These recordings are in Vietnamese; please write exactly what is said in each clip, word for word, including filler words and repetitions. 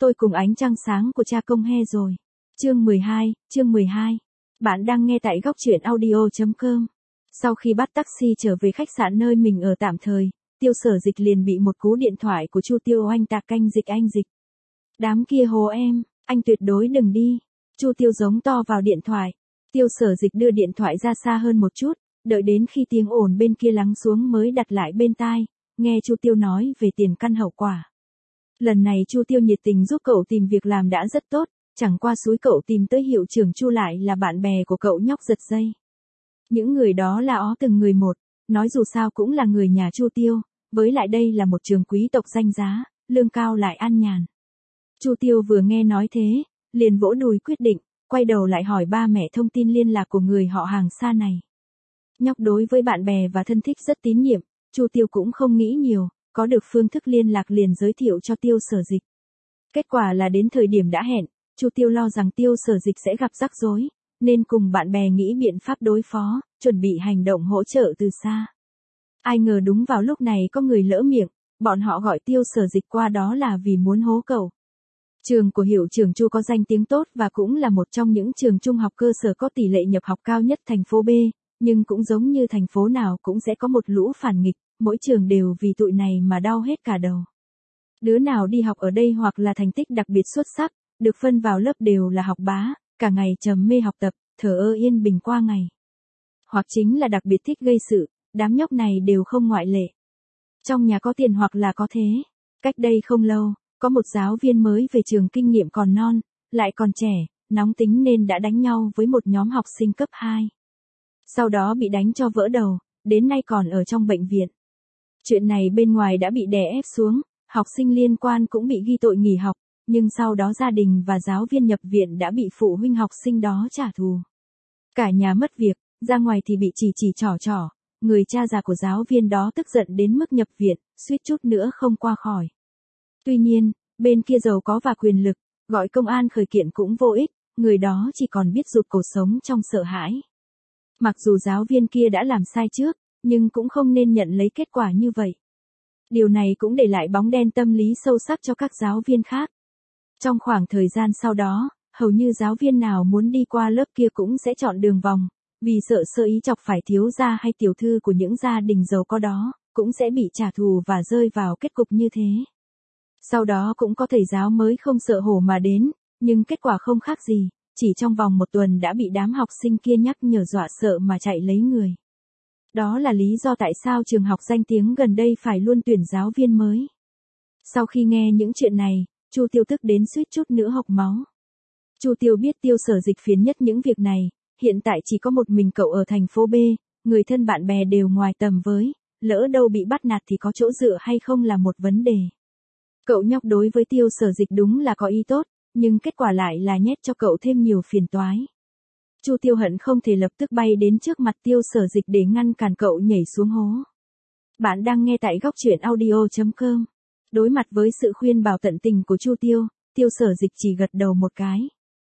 Tôi cùng ánh trăng sáng của cha công he rồi. Chương mười hai, chương mười hai. Bạn đang nghe tại góc truyện audio chấm com. Sau khi bắt taxi trở về khách sạn nơi mình ở tạm thời, Tiêu Sở Dịch liền bị một cú điện thoại của Chu Tiêu oanh tạc. Anh Dịch, anh Dịch. Đám kia hố em, anh tuyệt đối đừng đi. Chu Tiêu giống to vào điện thoại. Tiêu Sở Dịch đưa điện thoại ra xa hơn một chút, đợi đến khi tiếng ồn bên kia lắng xuống mới đặt lại bên tai, nghe Chu Tiêu nói về tiền căn hậu quả. Lần này Chu Tiêu nhiệt tình giúp cậu tìm việc làm đã rất tốt, chẳng qua xúi cậu tìm tới hiệu trưởng Chu lại là bạn bè của cậu nhóc giật dây. Những người đó là ó từng người một, nói dù sao cũng là người nhà Chu Tiêu, với lại đây là một trường quý tộc danh giá, lương cao lại an nhàn. Chu Tiêu vừa nghe nói thế, liền vỗ đùi quyết định, quay đầu lại hỏi ba mẹ thông tin liên lạc của người họ hàng xa này. Nhóc đối với bạn bè và thân thích rất tín nhiệm, Chu Tiêu cũng không nghĩ nhiều, có được phương thức liên lạc liền giới thiệu cho Tiêu Sở Dịch. Kết quả là đến thời điểm đã hẹn, Chu Tiêu lo rằng Tiêu Sở Dịch sẽ gặp rắc rối, nên cùng bạn bè nghĩ biện pháp đối phó, chuẩn bị hành động hỗ trợ từ xa. Ai ngờ đúng vào lúc này có người lỡ miệng, bọn họ gọi Tiêu Sở Dịch qua đó là vì muốn hố cậu. Trường của hiệu trưởng Chu có danh tiếng tốt và cũng là một trong những trường trung học cơ sở có tỷ lệ nhập học cao nhất thành phố B, nhưng cũng giống như thành phố nào cũng sẽ có một lũ phản nghịch, mỗi trường đều vì tụi này mà đau hết cả đầu. Đứa nào đi học ở đây hoặc là thành tích đặc biệt xuất sắc, được phân vào lớp đều là học bá, cả ngày trầm mê học tập, thờ ơ yên bình qua ngày. Hoặc chính là đặc biệt thích gây sự, đám nhóc này đều không ngoại lệ. Trong nhà có tiền hoặc là có thế. Cách đây không lâu, có một giáo viên mới về trường kinh nghiệm còn non, lại còn trẻ, nóng tính nên đã đánh nhau với một nhóm học sinh cấp hai. Sau đó bị đánh cho vỡ đầu, đến nay còn ở trong bệnh viện. Chuyện này bên ngoài đã bị đè ép xuống, học sinh liên quan cũng bị ghi tội nghỉ học, nhưng sau đó gia đình và giáo viên nhập viện đã bị phụ huynh học sinh đó trả thù. Cả nhà mất việc, ra ngoài thì bị chỉ chỉ trỏ trỏ, người cha già của giáo viên đó tức giận đến mức nhập viện, suýt chút nữa không qua khỏi. Tuy nhiên, bên kia giàu có và quyền lực, gọi công an khởi kiện cũng vô ích, người đó chỉ còn biết rụt cổ sống trong sợ hãi. Mặc dù giáo viên kia đã làm sai trước, nhưng cũng không nên nhận lấy kết quả như vậy. Điều này cũng để lại bóng đen tâm lý sâu sắc cho các giáo viên khác. Trong khoảng thời gian sau đó, hầu như giáo viên nào muốn đi qua lớp kia cũng sẽ chọn đường vòng, vì sợ sơ ý chọc phải thiếu gia hay tiểu thư của những gia đình giàu có đó, cũng sẽ bị trả thù và rơi vào kết cục như thế. Sau đó cũng có thầy giáo mới không sợ hổ mà đến, nhưng kết quả không khác gì, chỉ trong vòng một tuần đã bị đám học sinh kia nhắc nhở dọa sợ mà chạy lấy người. Đó là lý do tại sao trường học danh tiếng gần đây phải luôn tuyển giáo viên mới. Sau khi nghe những chuyện này, Chu Tiêu tức đến suýt chút nữa hộc máu. Chu Tiêu biết Tiêu Sở Dịch phiền nhất những việc này, hiện tại chỉ có một mình cậu ở thành phố B, người thân bạn bè đều ngoài tầm với, lỡ đâu bị bắt nạt thì có chỗ dựa hay không là một vấn đề. Cậu nhóc đối với Tiêu Sở Dịch đúng là có ý tốt, nhưng kết quả lại là nhét cho cậu thêm nhiều phiền toái. Chu Tiêu hận không thể lập tức bay đến trước mặt Tiêu Sở Dịch để ngăn cản cậu nhảy xuống hố. Bạn đang nghe tại góc truyện audio chấm com. Đối mặt với sự khuyên bảo tận tình của Chu Tiêu, Tiêu Sở Dịch chỉ gật đầu một cái.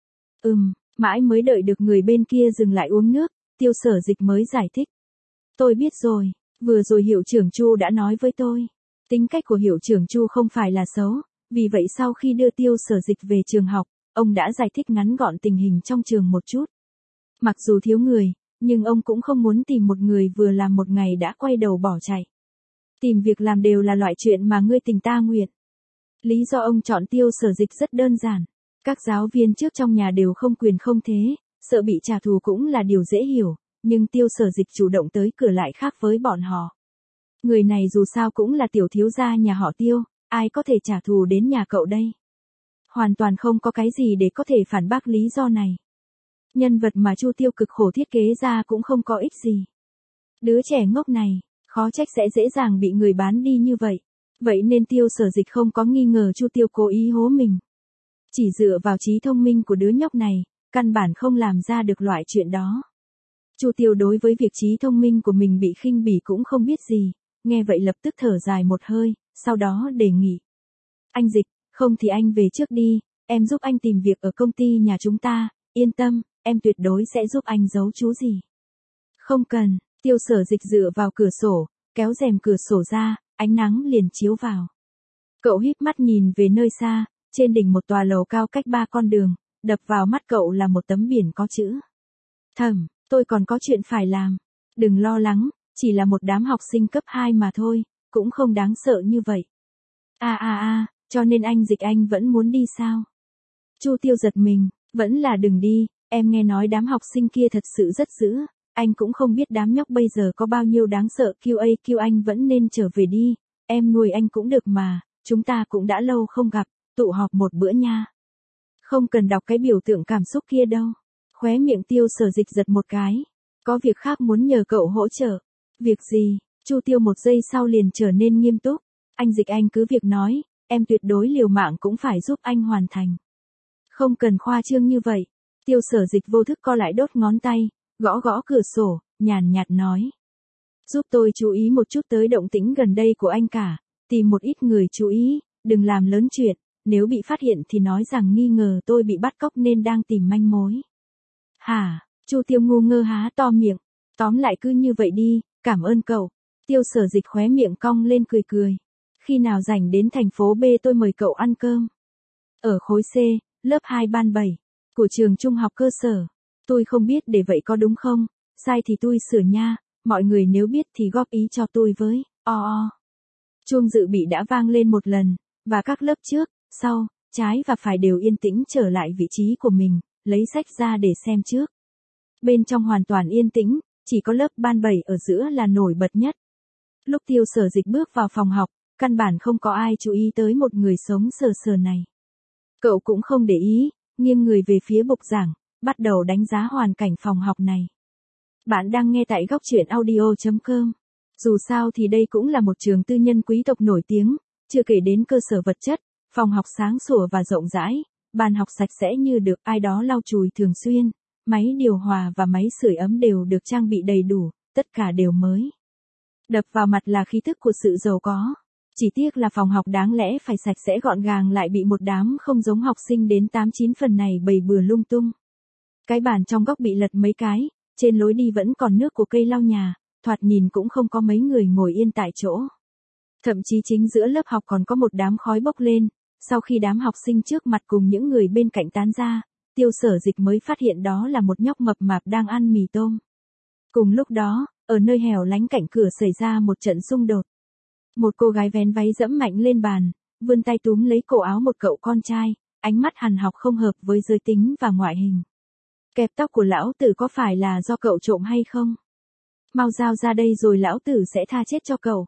Ừm, mãi mới đợi được người bên kia dừng lại uống nước, Tiêu Sở Dịch mới giải thích. Tôi biết rồi, vừa rồi hiệu trưởng Chu đã nói với tôi. Tính cách của hiệu trưởng Chu không phải là xấu, vì vậy sau khi đưa Tiêu Sở Dịch về trường học, ông đã giải thích ngắn gọn tình hình trong trường một chút. Mặc dù thiếu người, nhưng ông cũng không muốn tìm một người vừa làm một ngày đã quay đầu bỏ chạy. Tìm việc làm đều là loại chuyện mà ngươi tình ta nguyện. Lý do ông chọn Tiêu Sở Dịch rất đơn giản. Các giáo viên trước trong nhà đều không quyền không thế, sợ bị trả thù cũng là điều dễ hiểu, nhưng Tiêu Sở Dịch chủ động tới cửa lại khác với bọn họ. Người này dù sao cũng là tiểu thiếu gia nhà họ Tiêu, ai có thể trả thù đến nhà cậu đây? Hoàn toàn không có cái gì để có thể phản bác lý do này. Nhân vật mà Chu Tiêu cực khổ thiết kế ra cũng không có ích gì. Đứa trẻ ngốc này, khó trách sẽ dễ dàng bị người bán đi như vậy. Vậy nên Tiêu Sở Dịch không có nghi ngờ Chu Tiêu cố ý hố mình. Chỉ dựa vào trí thông minh của đứa nhóc này, căn bản không làm ra được loại chuyện đó. Chu Tiêu đối với việc trí thông minh của mình bị khinh bỉ cũng không biết gì, nghe vậy lập tức thở dài một hơi, sau đó đề nghị. Anh Dịch, không thì anh về trước đi, em giúp anh tìm việc ở công ty nhà chúng ta, yên tâm, em tuyệt đối sẽ giúp anh giấu chú gì. Không cần, Tiêu Sở Dịch dựa vào cửa sổ, kéo rèm cửa sổ ra, ánh nắng liền chiếu vào. Cậu híp mắt nhìn về nơi xa, Trên đỉnh một tòa lầu cao cách ba con đường, đập vào mắt cậu là một tấm biển có chữ. Thẩm, tôi còn có chuyện phải làm. Đừng lo lắng, chỉ là một đám học sinh cấp hai mà thôi, cũng không đáng sợ như vậy. À à à, cho nên anh Dịch anh vẫn muốn đi sao? Chu Tiêu giật mình, vẫn là đừng đi, em nghe nói đám học sinh kia thật sự rất dữ, anh cũng không biết đám nhóc bây giờ có bao nhiêu đáng sợ. Q A Q anh vẫn nên trở về đi, em nuôi anh cũng được mà, chúng ta cũng đã lâu không gặp, tụ họp một bữa nha. Không cần đọc cái biểu tượng cảm xúc kia đâu. Khóe miệng Tiêu Sở Dịch giật một cái. Có việc khác muốn nhờ cậu hỗ trợ. Việc gì? Chu Tiêu một giây sau liền trở nên nghiêm túc. Anh Dịch anh cứ việc nói, em tuyệt đối liều mạng cũng phải giúp anh hoàn thành. Không cần khoa trương như vậy. Tiêu Sở Dịch vô thức co lại đốt ngón tay, gõ gõ cửa sổ, nhàn nhạt nói. Giúp tôi chú ý một chút tới động tĩnh gần đây của anh cả, tìm một ít người chú ý, đừng làm lớn chuyện, nếu bị phát hiện thì nói rằng nghi ngờ tôi bị bắt cóc nên đang tìm manh mối. Hả? Chu Tiêu ngu ngơ há to miệng, tóm lại cứ như vậy đi, cảm ơn cậu. Tiêu Sở Dịch khóe miệng cong lên cười cười. Khi nào rảnh đến thành phố B tôi mời cậu ăn cơm. Ở khối C, lớp hai ban bảy, của trường trung học cơ sở. Tôi không biết để vậy có đúng không, sai thì tôi sửa nha, mọi người nếu biết thì góp ý cho tôi với, o o. Chuông dự bị đã vang lên một lần, và các lớp trước, sau, trái và phải đều yên tĩnh trở lại vị trí của mình, lấy sách ra để xem trước. Bên trong hoàn toàn yên tĩnh, chỉ có lớp ban bảy ở giữa là nổi bật nhất. Lúc Tiêu Sở Dịch bước vào phòng học, căn bản không có ai chú ý tới một người sống sờ sờ này. Cậu cũng không để ý, nghiêng người về phía bục giảng, bắt đầu đánh giá hoàn cảnh phòng học này. Bạn đang nghe tại góc truyện audio chấm com. Dù sao thì đây cũng là một trường tư nhân quý tộc nổi tiếng, chưa kể đến cơ sở vật chất, phòng học sáng sủa và rộng rãi, bàn học sạch sẽ như được ai đó lau chùi thường xuyên, máy điều hòa và máy sưởi ấm đều được trang bị đầy đủ, tất cả đều mới. Đập vào mặt là khí thức của sự giàu có. Chỉ tiếc là phòng học đáng lẽ phải sạch sẽ gọn gàng lại bị một đám không giống học sinh đến tám chín phần này bày bừa lung tung. Cái bàn trong góc bị lật mấy cái, trên lối đi vẫn còn nước của cây lau nhà, thoạt nhìn cũng không có mấy người ngồi yên tại chỗ. Thậm chí chính giữa lớp học còn có một đám khói bốc lên, sau khi đám học sinh trước mặt cùng những người bên cạnh tán ra, Tiêu Sở Dịch mới phát hiện đó là một nhóc mập mạp đang ăn mì tôm. Cùng lúc đó, ở nơi hẻo lánh cạnh cửa xảy ra một trận xung đột. Một cô gái vén váy dẫm mạnh lên bàn, vươn tay túm lấy cổ áo một cậu con trai, ánh mắt hằn học không hợp với giới tính và ngoại hình. Kẹp tóc của lão tử có phải là do cậu trộm hay không? Mau giao ra đây rồi lão tử sẽ tha chết cho cậu.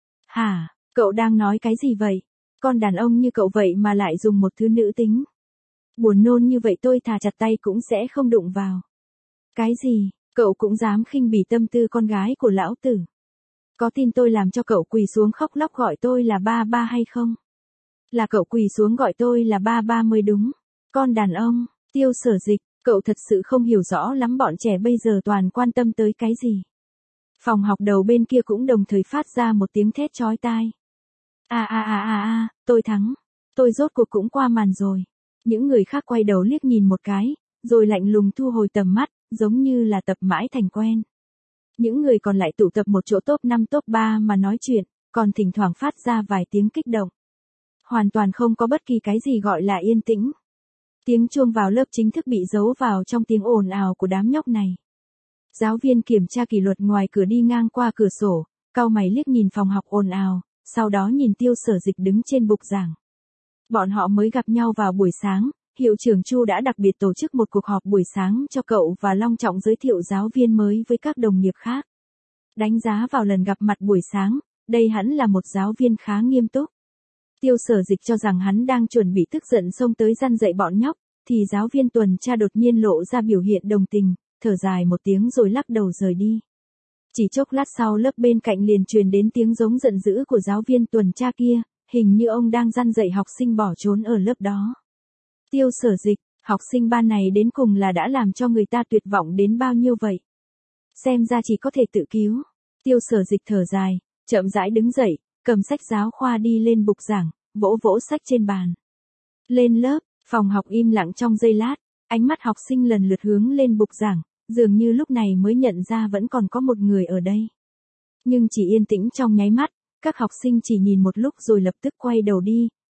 Hả, cậu đang nói cái gì vậy? Con đàn ông như cậu vậy mà lại dùng một thứ nữ tính. Buồn nôn như vậy tôi thà chặt tay cũng sẽ không đụng vào. Cái gì, cậu cũng dám khinh bỉ tâm tư con gái của lão tử? Có tin tôi làm cho cậu quỳ xuống khóc lóc gọi tôi là ba ba hay không? Là cậu quỳ xuống gọi tôi là ba ba mới đúng. Con đàn ông, Tiêu Sở Dịch, cậu thật sự không hiểu rõ lắm bọn trẻ bây giờ toàn quan tâm tới cái gì. Phòng học đầu bên kia cũng đồng thời phát ra một tiếng thét chói tai. À à à à à, tôi thắng. Tôi rốt cuộc cũng qua màn rồi. Những người khác quay đầu liếc nhìn một cái, rồi lạnh lùng thu hồi tầm mắt, giống như là tập mãi thành quen. Những người còn lại tụ tập một chỗ top năm top ba mà nói chuyện, còn thỉnh thoảng phát ra vài tiếng kích động. Hoàn toàn không có bất kỳ cái gì gọi là yên tĩnh. Tiếng chuông vào lớp chính thức bị giấu vào trong tiếng ồn ào của đám nhóc này. Giáo viên kiểm tra kỷ luật ngoài cửa đi ngang qua cửa sổ, cau mày liếc nhìn phòng học ồn ào, sau đó nhìn Tiêu Sở Dịch đứng trên bục giảng. Bọn họ mới gặp nhau vào buổi sáng, hiệu trưởng Chu đã đặc biệt tổ chức một cuộc họp buổi sáng cho cậu và long trọng giới thiệu giáo viên mới với các đồng nghiệp khác. Đánh giá vào lần gặp mặt buổi sáng, đây hẳn là một giáo viên khá nghiêm túc. Tiêu Sở Dịch cho rằng hắn đang chuẩn bị tức giận xông tới răn dạy bọn nhóc, thì giáo viên tuần tra đột nhiên lộ ra biểu hiện đồng tình, thở dài một tiếng rồi lắc đầu rời đi. Chỉ chốc lát sau lớp bên cạnh liền truyền đến tiếng giống giận dữ của giáo viên tuần tra kia, hình như ông đang răn dạy học sinh bỏ trốn ở lớp đó. Tiêu Sở Dịch, học sinh ban này đến cùng là đã làm cho người ta tuyệt vọng đến bao nhiêu vậy? Xem ra chỉ có thể tự cứu. Tiêu Sở Dịch thở dài, chậm rãi đứng dậy, cầm sách giáo khoa đi lên bục giảng, vỗ vỗ sách trên bàn. Lên lớp, phòng học im lặng trong giây lát, ánh mắt học sinh lần lượt hướng lên bục giảng, dường như lúc này mới nhận ra vẫn còn có một người ở đây. Nhưng chỉ yên tĩnh trong nháy mắt, các học sinh chỉ nhìn một lúc rồi lập tức quay đầu đi,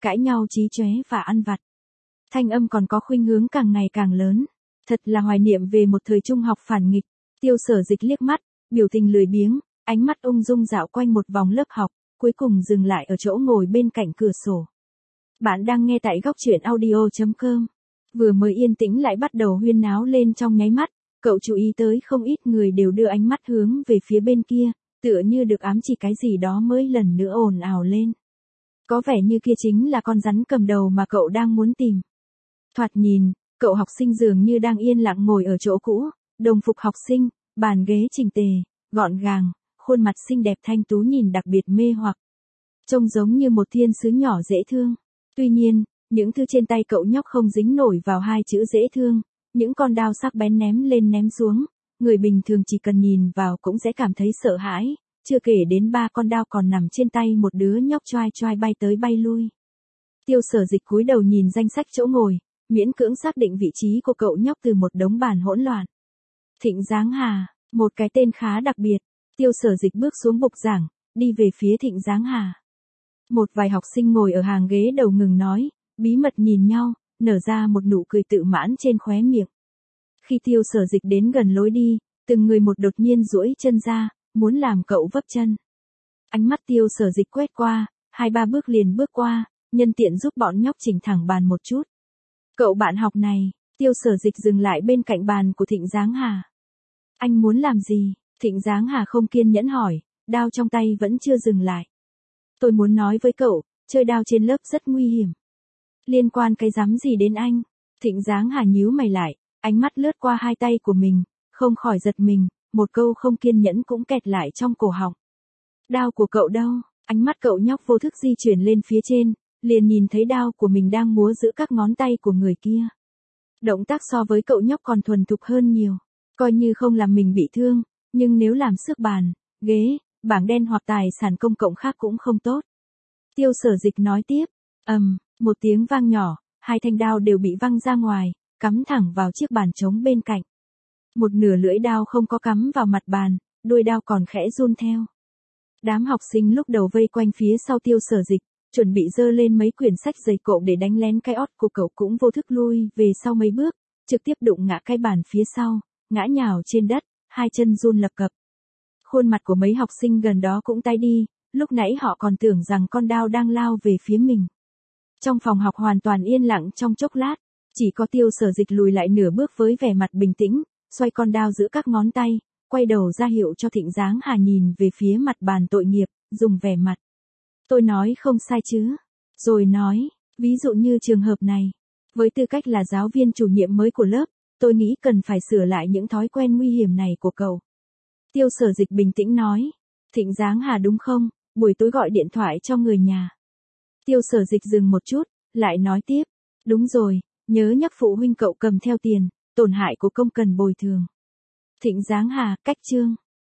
cãi nhau chí chóe và ăn vặt. Thanh âm còn có khuynh hướng càng ngày càng lớn. Thật là hoài niệm về một thời trung học phản nghịch. Tiêu Sở Dịch liếc mắt, biểu tình lười biếng, ánh mắt ung dung dạo quanh một vòng lớp học, cuối cùng dừng lại ở chỗ ngồi bên cạnh cửa sổ. Bạn đang nghe tại góc truyện audio chấm com. Vừa mới yên tĩnh lại bắt đầu huyên náo lên trong nháy mắt, cậu chú ý tới không ít người đều đưa ánh mắt hướng về phía bên kia, tựa như được ám chỉ cái gì đó mới lần nữa ồn ào lên. Có vẻ như kia chính là con rắn cầm đầu mà cậu đang muốn tìm. Thoạt nhìn, cậu học sinh dường như đang yên lặng ngồi ở chỗ cũ, đồng phục học sinh, bàn ghế chỉnh tề, gọn gàng, khuôn mặt xinh đẹp thanh tú nhìn đặc biệt mê hoặc. Trông giống như một thiên sứ nhỏ dễ thương. Tuy nhiên, những thứ trên tay cậu nhóc không dính nổi vào hai chữ dễ thương, những con đao sắc bén ném lên ném xuống, người bình thường chỉ cần nhìn vào cũng sẽ cảm thấy sợ hãi, chưa kể đến ba con đao còn nằm trên tay một đứa nhóc choai choai bay tới bay lui. Tiêu Sở Dịch cúi đầu nhìn danh sách chỗ ngồi, miễn cưỡng xác định vị trí của cậu nhóc từ một đống bàn hỗn loạn. Thịnh Giáng Hà, một cái tên khá đặc biệt. Tiêu Sở Dịch bước xuống bục giảng, đi về phía Thịnh Giáng Hà. Một vài học sinh ngồi ở hàng ghế đầu ngừng nói, bí mật nhìn nhau, nở ra một nụ cười tự mãn trên khóe miệng. Khi Tiêu Sở Dịch đến gần lối đi, từng người một đột nhiên duỗi chân ra, muốn làm cậu vấp chân. Ánh mắt Tiêu Sở Dịch quét qua, hai ba bước liền bước qua, nhân tiện giúp bọn nhóc chỉnh thẳng bàn một chút. Cậu bạn học này, Tiêu Sở Dịch dừng lại bên cạnh bàn của Thịnh Giáng Hà. Anh muốn làm gì? Thịnh Giáng Hà không kiên nhẫn hỏi, đao trong tay vẫn chưa dừng lại. Tôi muốn nói với cậu, chơi đao trên lớp rất nguy hiểm. Liên quan cái rắm gì đến anh? Thịnh Giáng Hà nhíu mày lại, ánh mắt lướt qua hai tay của mình, không khỏi giật mình, một câu không kiên nhẫn cũng kẹt lại trong cổ họng. Đao của cậu đâu? Ánh mắt cậu nhóc vô thức di chuyển lên phía trên, liền nhìn thấy đao của mình đang múa giữa các ngón tay của người kia. Động tác so với cậu nhóc còn thuần thục hơn nhiều, coi như không làm mình bị thương, nhưng nếu làm xước bàn, ghế, bảng đen hoặc tài sản công cộng khác cũng không tốt. Tiêu Sở Dịch nói tiếp, ầm, um, một tiếng vang nhỏ, hai thanh đao đều bị văng ra ngoài, cắm thẳng vào chiếc bàn trống bên cạnh. Một nửa lưỡi đao không có cắm vào mặt bàn, đuôi đao còn khẽ run theo. Đám học sinh lúc đầu vây quanh phía sau Tiêu Sở Dịch, chuẩn bị dơ lên mấy quyển sách dày cộm để đánh lén cái ót của cậu cũng vô thức lui về sau mấy bước, trực tiếp đụng ngã cái bàn phía sau, ngã nhào trên đất, hai chân run lập cập. Khuôn mặt của mấy học sinh gần đó cũng tái đi, lúc nãy họ còn tưởng rằng con đao đang lao về phía mình. Trong phòng học hoàn toàn yên lặng trong chốc lát, chỉ có Tiêu Sở Dịch lùi lại nửa bước với vẻ mặt bình tĩnh, xoay con đao giữa các ngón tay, quay đầu ra hiệu cho Thịnh Giáng Hà nhìn về phía mặt bàn tội nghiệp, dùng vẻ mặt. Tôi nói không sai chứ. Rồi nói, ví dụ như trường hợp này, với tư cách là giáo viên chủ nhiệm mới của lớp, tôi nghĩ cần phải sửa lại những thói quen nguy hiểm này của cậu. Tiêu Sở Dịch bình tĩnh nói, Thịnh Giáng Hà đúng không, buổi tối gọi điện thoại cho người nhà. Tiêu Sở Dịch dừng một chút, lại nói tiếp, đúng rồi, nhớ nhắc phụ huynh cậu cầm theo tiền, tổn hại của công cần bồi thường. Thịnh Giáng Hà, cách chương.